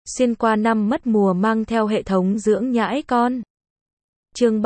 xuyên qua năm mất mùa mang theo hệ thống dưỡng nhãi con. Chương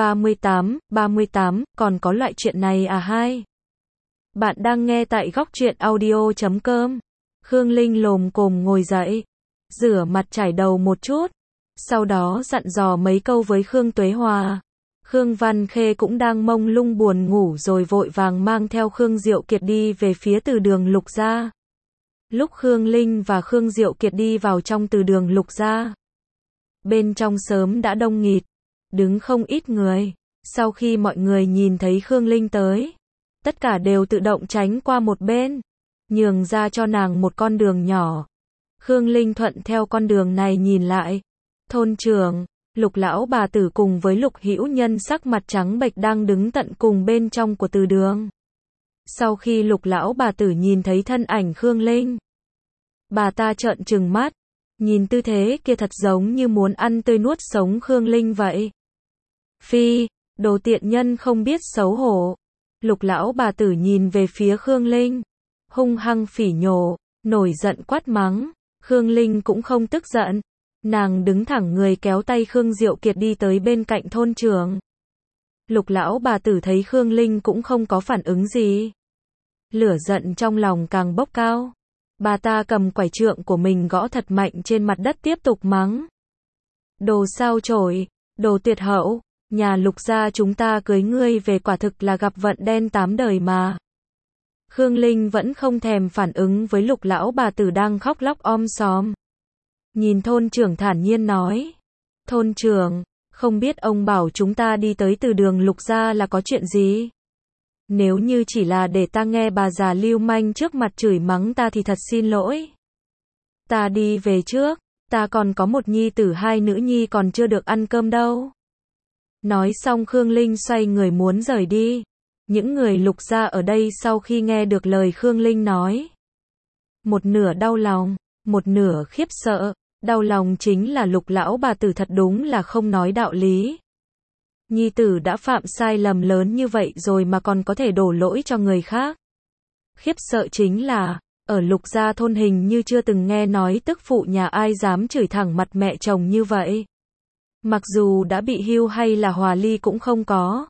38, còn có loại chuyện này à hai? Bạn đang nghe tại góc truyện audio.com. Khương Linh lồm cồm ngồi dậy, rửa mặt chải đầu một chút, sau đó dặn dò mấy câu với Khương Tuế Hòa. Khương Văn Khê cũng đang mông lung buồn ngủ rồi vội vàng mang theo Khương Diệu Kiệt đi về phía từ đường Lục gia. Lúc Khương Linh và Khương Diệu Kiệt đi vào trong từ đường Lục gia, bên trong sớm đã đông nghịt, đứng không ít người. Sau khi mọi người nhìn thấy Khương Linh tới, tất cả đều tự động tránh qua một bên, nhường ra cho nàng một con đường nhỏ. Khương Linh thuận theo con đường này nhìn lại, thôn trưởng, Lục lão bà tử cùng với Lục Hữu Nhân sắc mặt trắng bệch đang đứng tận cùng bên trong của từ đường. Sau khi Lục lão bà tử nhìn thấy thân ảnh Khương Linh, bà ta trợn trừng mắt, nhìn tư thế kia thật giống như muốn ăn tươi nuốt sống Khương Linh vậy. Phi, đồ tiện nhân không biết xấu hổ. Lục lão bà tử nhìn về phía Khương Linh, hung hăng phỉ nhổ, nổi giận quát mắng. Khương Linh cũng không tức giận, nàng đứng thẳng người kéo tay Khương Diệu Kiệt đi tới bên cạnh thôn trưởng. Lục lão bà tử thấy Khương Linh cũng không có phản ứng gì, lửa giận trong lòng càng bốc cao. Bà ta cầm quải trượng của mình gõ thật mạnh trên mặt đất tiếp tục mắng. Đồ sao chổi, đồ tuyệt hậu, nhà Lục gia chúng ta cưới ngươi về quả thực là gặp vận đen 8 đời mà. Khương Linh vẫn không thèm phản ứng với Lục lão bà tử đang khóc lóc om sòm. Nhìn thôn trưởng thản nhiên nói. Thôn trưởng, không biết ông bảo chúng ta đi tới từ đường Lục gia là có chuyện gì? Nếu như chỉ là để ta nghe bà già lưu manh trước mặt chửi mắng ta thì thật xin lỗi. Ta đi về trước, ta còn có một nhi tử hai nữ nhi còn chưa được ăn cơm đâu. Nói xong Khương Linh xoay người muốn rời đi. Những người Lục gia ở đây sau khi nghe được lời Khương Linh nói, một nửa đau lòng, một nửa khiếp sợ. Đau lòng chính là Lục lão bà tử thật đúng là không nói đạo lý. Nhi tử đã phạm sai lầm lớn như vậy rồi mà còn có thể đổ lỗi cho người khác. Khiếp sợ chính là, ở Lục gia thôn hình như chưa từng nghe nói tức phụ nhà ai dám chửi thẳng mặt mẹ chồng như vậy. Mặc dù đã bị hưu hay là hòa ly cũng không có.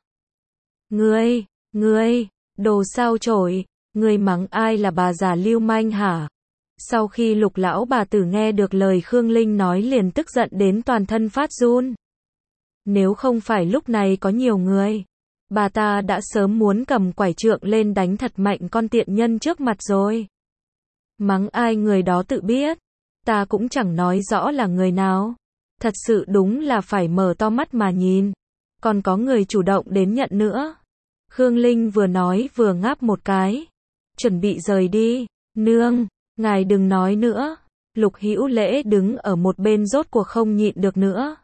Ngươi, đồ sao chổi, ngươi mắng ai là bà già lưu manh hả? Sau khi Lục lão bà tử nghe được lời Khương Linh nói liền tức giận đến toàn thân phát run. Nếu không phải lúc này có nhiều người, bà ta đã sớm muốn cầm quải trượng lên đánh thật mạnh con tiện nhân trước mặt rồi. Mắng ai người đó tự biết, ta cũng chẳng nói rõ là người nào. Thật sự đúng là phải mở to mắt mà nhìn. Còn có người chủ động đến nhận nữa. Khương Linh vừa nói vừa ngáp một cái, chuẩn bị rời đi. Nương, ngài đừng nói nữa. Lục Hữu Lễ đứng ở một bên rốt cuộc không nhịn được nữa.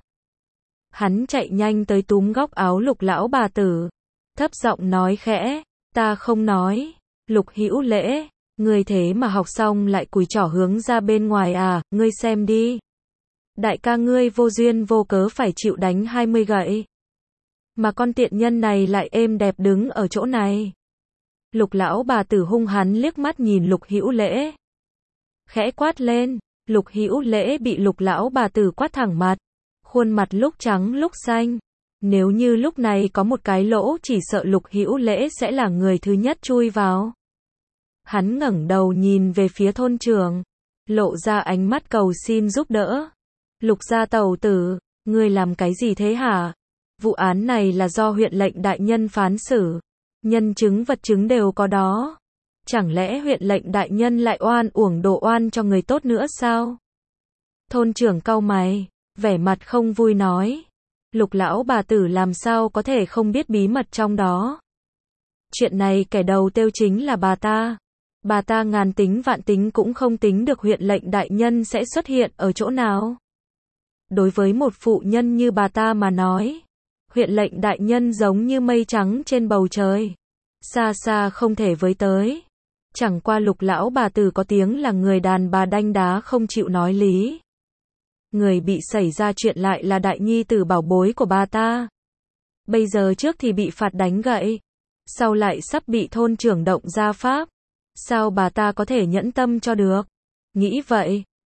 Hắn chạy nhanh tới túm góc áo Lục lão bà tử, thấp giọng nói khẽ, ta không nói. Lục Hữu Lễ, ngươi thế mà học xong lại cùi trỏ hướng ra bên ngoài à, ngươi xem đi. Đại ca ngươi vô duyên vô cớ phải chịu đánh 20 gậy. Mà con tiện nhân này lại êm đẹp đứng ở chỗ này. Lục lão bà tử hung hắn liếc mắt nhìn Lục Hữu Lễ, khẽ quát lên. Lục Hữu Lễ bị Lục lão bà tử quát thẳng mặt, khuôn mặt lúc trắng lúc xanh. Nếu như lúc này có một cái lỗ chỉ sợ Lục Hữu Lễ sẽ là người thứ nhất chui vào. Hắn ngẩng đầu nhìn về phía thôn trưởng, lộ ra ánh mắt cầu xin giúp đỡ. Lục gia tẩu tử, ngươi làm cái gì thế hả? Vụ án này là do huyện lệnh đại nhân phán xử, nhân chứng vật chứng đều có đó. Chẳng lẽ huyện lệnh đại nhân lại oan uổng đổ oan cho người tốt nữa sao? Thôn trưởng cau mày, vẻ mặt không vui nói. Lục lão bà tử làm sao có thể không biết bí mật trong đó? Chuyện này kẻ đầu tiêu chính là bà ta. Bà ta ngàn tính vạn tính cũng không tính được huyện lệnh đại nhân sẽ xuất hiện ở chỗ nào. Đối với một phụ nhân như bà ta mà nói, huyện lệnh đại nhân giống như mây trắng trên bầu trời, xa xa không thể với tới. Chẳng qua Lục lão bà tử có tiếng là người đàn bà đanh đá không chịu nói lý. Người bị xảy ra chuyện lại là đại nhi tử bảo bối của bà ta. Bây giờ trước thì bị phạt đánh gậy, sau lại sắp bị thôn trưởng động gia pháp. Sao bà ta có thể nhẫn tâm cho được? Nghĩ vậy,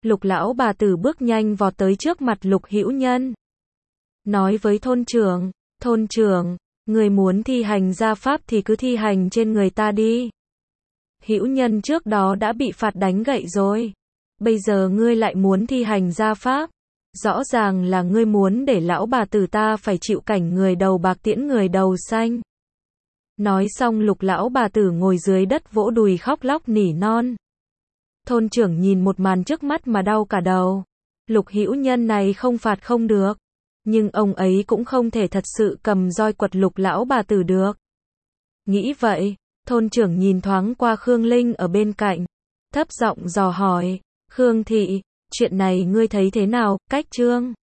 Lục lão bà tử bước nhanh vọt tới trước mặt Lục Hữu Nhân. Nói với thôn trưởng, người muốn thi hành gia pháp thì cứ thi hành trên người ta đi. Hữu Nhân trước đó đã bị phạt đánh gậy rồi. Bây giờ ngươi lại muốn thi hành gia pháp. Rõ ràng là ngươi muốn để lão bà tử ta phải chịu cảnh người đầu bạc tiễn người đầu xanh. Nói xong Lục lão bà tử ngồi dưới đất vỗ đùi khóc lóc nỉ non. Thôn trưởng nhìn một màn trước mắt mà đau cả đầu. Lục Hữu Nhân này không phạt không được. Nhưng ông ấy cũng không thể thật sự cầm roi quật Lục lão bà tử được. Nghĩ vậy, thôn trưởng nhìn thoáng qua Khương Linh ở bên cạnh. Thấp giọng dò hỏi, Khương thị, chuyện này ngươi thấy thế nào, Cách Trương?